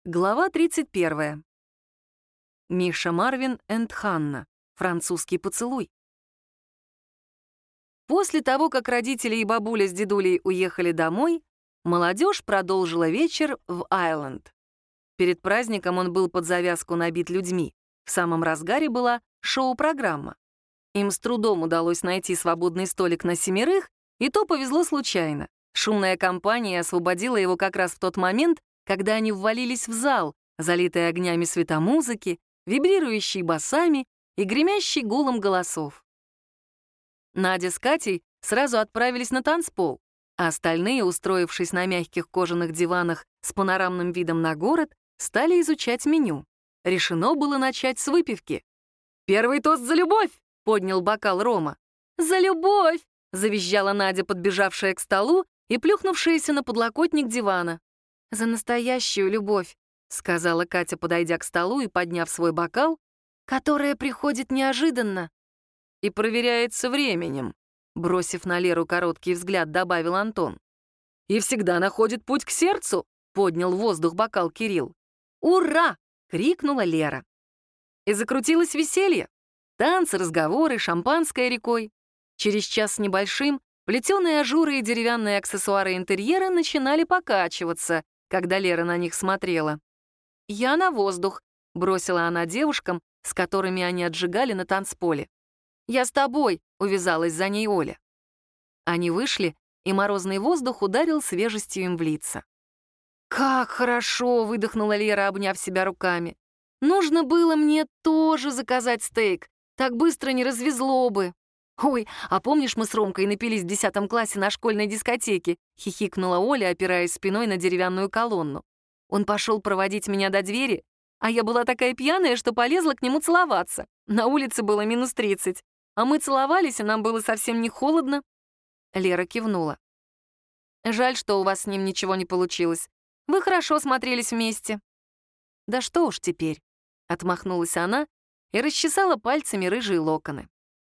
Глава 31. Миша Марвин энд Ханна. Французский поцелуй. После того, как родители и бабуля с дедулей уехали домой, молодежь продолжила вечер в Айленд. Перед праздником он был под завязку набит людьми. В самом разгаре была шоу-программа. Им с трудом удалось найти свободный столик на 7, и то повезло случайно. Шумная компания освободила его как раз в тот момент, когда они ввалились в зал, залитый огнями светомузыки, вибрирующий басами и гремящий гулом голосов. Надя с Катей сразу отправились на танцпол, а остальные, устроившись на мягких кожаных диванах с панорамным видом на город, стали изучать меню. Решено было начать с выпивки. «Первый тост за любовь!» — поднял бокал Рома. «За любовь!» — завизжала Надя, подбежавшая к столу и плюхнувшаяся на подлокотник дивана. «За настоящую любовь», — сказала Катя, подойдя к столу и подняв свой бокал, «которая приходит неожиданно и проверяется временем», — бросив на Леру короткий взгляд, добавил Антон. «И всегда находит путь к сердцу», — поднял в воздух бокал Кирилл. «Ура!» — крикнула Лера. И закрутилось веселье. Танцы, разговоры, шампанское рекой. Через час с небольшим плетеные ажуры и деревянные аксессуары интерьера начинали покачиваться, когда Лера на них смотрела. «Я на воздух», — бросила она девушкам, с которыми они отжигали на танцполе. «Я с тобой», — увязалась за ней Оля. Они вышли, и морозный воздух ударил свежестью им в лица. «Как хорошо!» — выдохнула Лера, обняв себя руками. «Нужно было мне тоже заказать стейк. Так быстро не развезло бы». «Ой, а помнишь, мы с Ромкой напились в 10 классе на школьной дискотеке?» — хихикнула Оля, опираясь спиной на деревянную колонну. Он пошел проводить меня до двери, а я была такая пьяная, что полезла к нему целоваться. На улице было -30, а мы целовались, и нам было совсем не холодно. Лера кивнула. «Жаль, что у вас с ним ничего не получилось. Вы хорошо смотрелись вместе». «Да что уж теперь», — отмахнулась она и расчесала пальцами рыжие локоны.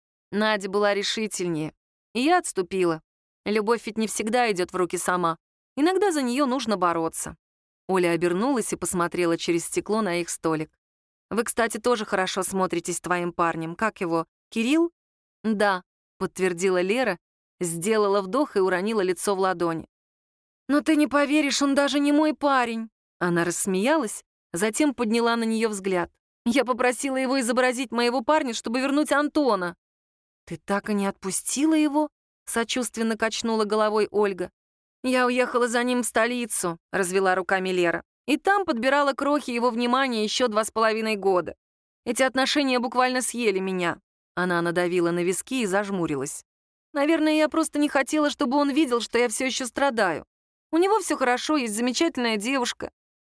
Надя была решительнее, и я отступила. Любовь ведь не всегда идет в руки сама. Иногда за нее нужно бороться. Оля обернулась и посмотрела через стекло на их столик. «Вы, кстати, тоже хорошо смотритесь с твоим парнем. Как его? Кирилл?» «Да», — подтвердила Лера, сделала вдох и уронила лицо в ладони. «Но ты не поверишь, он даже не мой парень». Она рассмеялась, затем подняла на нее взгляд. «Я попросила его изобразить моего парня, чтобы вернуть Антона». «Ты так и не отпустила его?» — сочувственно качнула головой Ольга. «Я уехала за ним в столицу», — развела руками Лера. «И там подбирала крохи его внимания еще 2,5 года. Эти отношения буквально съели меня». Она надавила на виски и зажмурилась. «Наверное, я просто не хотела, чтобы он видел, что я все еще страдаю. У него все хорошо, есть замечательная девушка.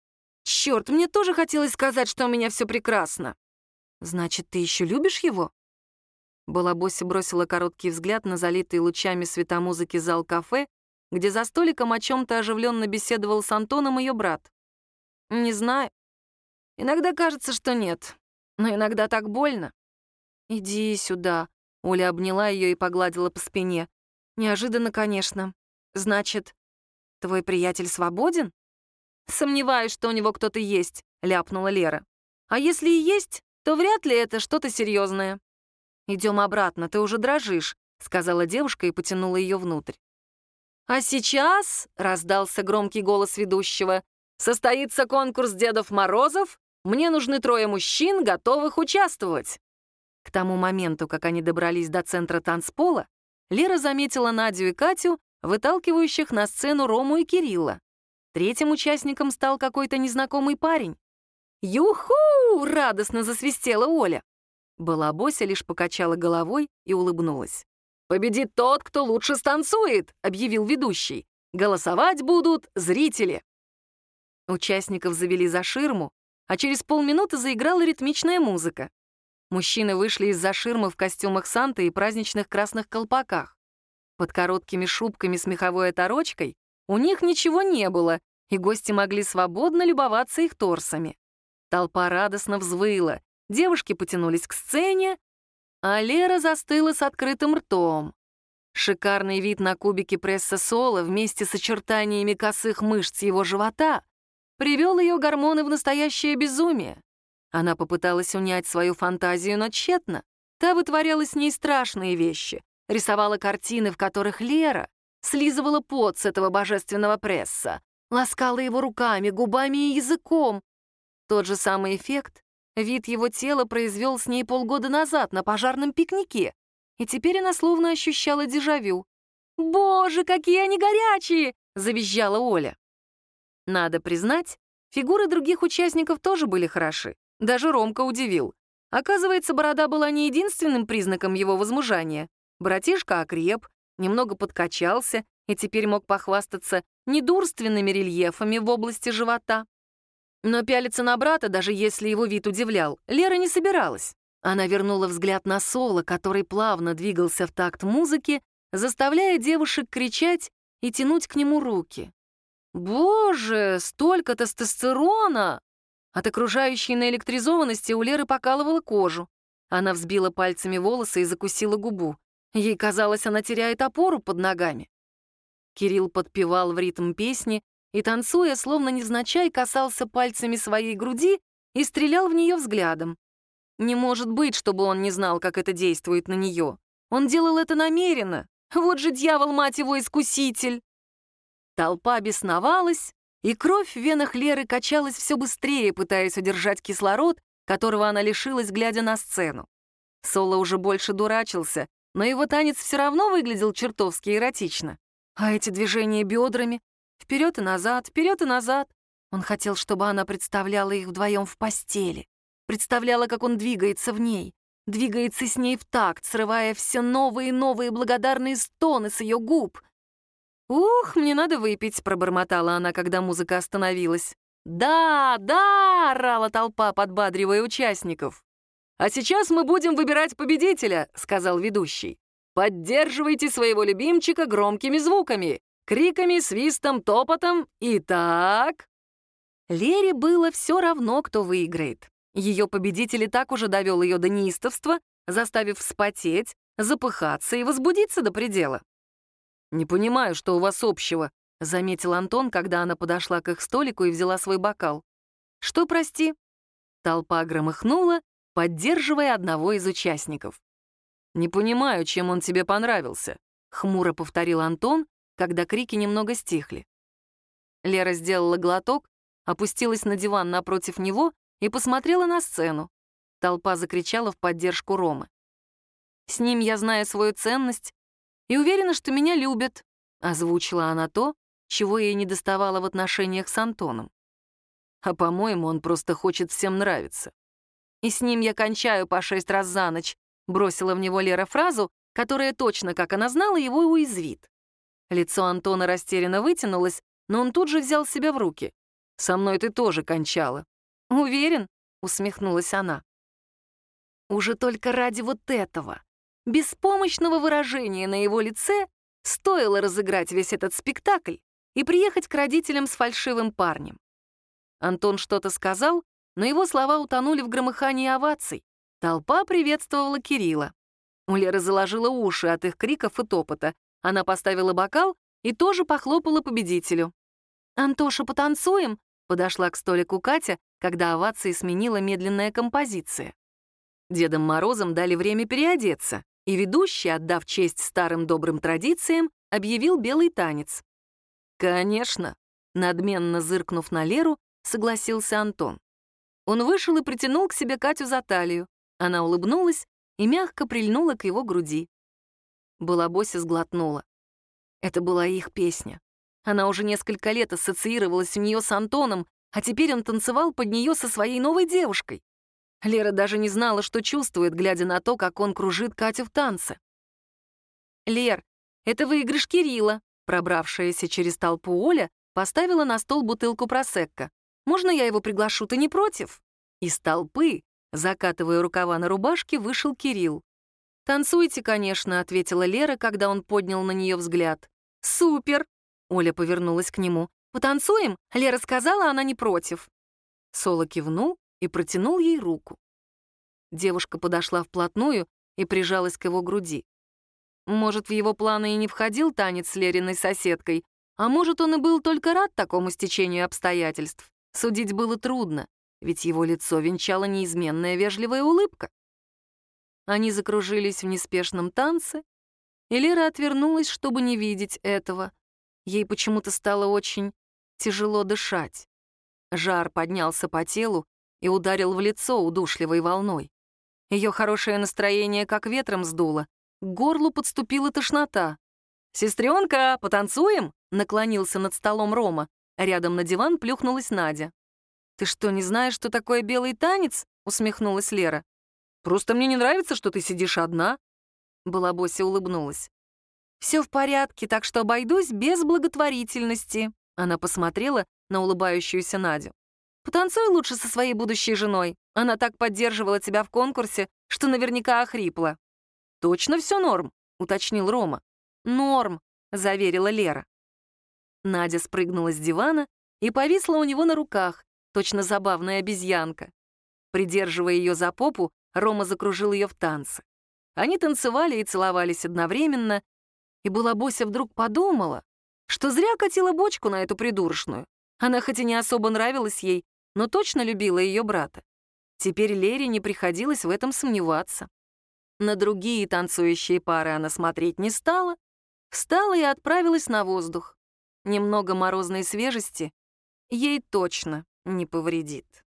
Черт, мне тоже хотелось сказать, что у меня все прекрасно». «Значит, ты еще любишь его?» Балабося бросила короткий взгляд на залитый лучами светомузыки зал кафе, где за столиком о чем-то оживленно беседовал с Антоном ее брат. «Не знаю. Иногда кажется, что нет, но иногда так больно». «Иди сюда», — Оля обняла ее и погладила по спине. «Неожиданно, конечно. Значит, твой приятель свободен?» «Сомневаюсь, что у него кто-то есть», — ляпнула Лера. «А если и есть, то вряд ли это что-то серьезное». «Идем обратно, ты уже дрожишь», — сказала девушка и потянула ее внутрь. «А сейчас», — раздался громкий голос ведущего, «состоится конкурс Дедов Морозов. Мне нужны 3 мужчин, готовых участвовать». К тому моменту, как они добрались до центра танцпола, Лера заметила Надю и Катю, выталкивающих на сцену Рому и Кирилла. 3-м участником стал какой-то незнакомый парень. «Юху!» — радостно засвистела Оля. Балабося лишь покачала головой и улыбнулась. «Победит тот, кто лучше станцует», — объявил ведущий. «Голосовать будут зрители». Участников завели за ширму, а через полминуты заиграла ритмичная музыка. Мужчины вышли из-за ширмы в костюмах Санты и праздничных красных колпаках. Под короткими шубками с меховой оторочкой у них ничего не было, и гости могли свободно любоваться их торсами. Толпа радостно взвыла, девушки потянулись к сцене, а Лера застыла с открытым ртом. Шикарный вид на кубики пресса Соло вместе с очертаниями косых мышц его живота привел ее гормоны в настоящее безумие. Она попыталась унять свою фантазию, но тщетно. Та вытворяла с ней страшные вещи, рисовала картины, в которых Лера слизывала пот с этого божественного пресса, ласкала его руками, губами и языком. Тот же самый эффект вид его тела произвел с ней полгода назад на пожарном пикнике, и теперь она словно ощущала дежавю. «Боже, какие они горячие!» — завизжала Оля. Надо признать, фигуры других участников тоже были хороши. Даже Ромка удивил. Оказывается, борода была не единственным признаком его возмужания. Братишка окреп, немного подкачался и теперь мог похвастаться недурственными рельефами в области живота. Но пялиться на брата, даже если его вид удивлял, Лера не собиралась. Она вернула взгляд на Соло, который плавно двигался в такт музыки, заставляя девушек кричать и тянуть к нему руки. «Боже, столько тестостерона!» От окружающей наэлектризованности у Леры покалывала кожу. Она взбила пальцами волосы и закусила губу. Ей казалось, она теряет опору под ногами. Кирилл подпевал в ритм песни и, танцуя, словно невзначай, касался пальцами своей груди и стрелял в нее взглядом. Не может быть, чтобы он не знал, как это действует на нее. Он делал это намеренно. Вот же дьявол, мать его, искуситель! Толпа бесновалась, и кровь в венах Леры качалась все быстрее, пытаясь удержать кислород, которого она лишилась, глядя на сцену. Соло уже больше дурачился, но его танец все равно выглядел чертовски эротично. А эти движения бедрами — вперед и назад, вперед и назад. Он хотел, чтобы она представляла их вдвоем в постели, представляла, как он двигается в ней, двигается с ней в такт, срывая все новые и новые благодарные стоны с ее губ. «Ух, мне надо выпить», — пробормотала она, когда музыка остановилась. «Да, да!» — орала толпа, подбадривая участников. «А сейчас мы будем выбирать победителя», — сказал ведущий. «Поддерживайте своего любимчика громкими звуками, криками, свистом, топотом. Итак...» Лере было все равно, кто выиграет. Ее победитель и так уже довел ее до неистовства, заставив вспотеть, запыхаться и возбудиться до предела. «Не понимаю, что у вас общего», — заметил Антон, когда она подошла к их столику и взяла свой бокал. «Что, прости?» Толпа громыхнула, поддерживая одного из участников. «Не понимаю, чем он тебе понравился», — хмуро повторил Антон, когда крики немного стихли. Лера сделала глоток, опустилась на диван напротив него и посмотрела на сцену. Толпа закричала в поддержку Ромы. «С ним я знаю свою ценность и уверена, что меня любят», — озвучила она то, чего ей недоставало в отношениях с Антоном. «А, по-моему, он просто хочет всем нравиться. И с ним я кончаю по 6 раз за ночь», — бросила в него Лера фразу, которая точно, как она знала, его уязвит. Лицо Антона растерянно вытянулось, но он тут же взял себя в руки. «Со мной ты тоже кончала». «Уверен?» — усмехнулась она. Уже только ради вот этого беспомощного выражения на его лице стоило разыграть весь этот спектакль и приехать к родителям с фальшивым парнем. Антон что-то сказал, но его слова утонули в громыхании оваций. Толпа приветствовала Кирилла. У Леры заложила уши от их криков и топота. Она поставила бокал и тоже похлопала победителю. «Антоша, потанцуем?» — подошла к столику Катя, когда овации сменила медленная композиция. Дедом Морозом дали время переодеться, и ведущий, отдав честь старым добрым традициям, объявил белый танец. «Конечно», — надменно зыркнув на Леру, согласился Антон. Он вышел и притянул к себе Катю за талию. Она улыбнулась и мягко прильнула к его груди. Балабося сглотнула. Это была их песня. Она уже несколько лет ассоциировалась у нее с Антоном, а теперь он танцевал под нее со своей новой девушкой. Лера даже не знала, что чувствует, глядя на то, как он кружит Катю в танце. «Лер, это выигрыш Кирилла», — пробравшаяся через толпу Оля поставила на стол бутылку просекко. «Можно я его приглашу, ты не против?» Из толпы, закатывая рукава на рубашке, вышел Кирилл. «Танцуйте, конечно», — ответила Лера, когда он поднял на нее взгляд. «Супер!» — Оля повернулась к нему. «Потанцуем?» — Лера сказала, она не против. Соло кивнул и протянул ей руку. Девушка подошла вплотную и прижалась к его груди. Может, в его планы и не входил танец с Лериной соседкой, а может, он и был только рад такому стечению обстоятельств. Судить было трудно, ведь его лицо венчала неизменная вежливая улыбка. Они закружились в неспешном танце, и Лера отвернулась, чтобы не видеть этого. Ей почему-то стало очень тяжело дышать. Жар поднялся по телу и ударил в лицо удушливой волной. Ее хорошее настроение как ветром сдуло, к горлу подступила тошнота. «Сестренка, потанцуем?» — наклонился над столом Рома. Рядом на диван плюхнулась Надя. «Ты что, не знаешь, что такое белый танец?» — усмехнулась Лера. «Просто мне не нравится, что ты сидишь одна». Балабося улыбнулась. «Все в порядке, так что обойдусь без благотворительности». Она посмотрела на улыбающуюся Надю. «Потанцуй лучше со своей будущей женой. Она так поддерживала тебя в конкурсе, что наверняка охрипла». «Точно все норм?» — уточнил Рома. «Норм», — заверила Лера. Надя спрыгнула с дивана и повисла у него на руках, точно забавная обезьянка. Придерживая ее за попу, Рома закружил ее в танце. Они танцевали и целовались одновременно, и Балабося вдруг подумала, что зря катила бочку на эту придурочную. Она хоть и не особо нравилась ей, но точно любила ее брата. Теперь Лере не приходилось в этом сомневаться. На другие танцующие пары она смотреть не стала, встала и отправилась на воздух. Немного морозной свежести ей точно не повредит.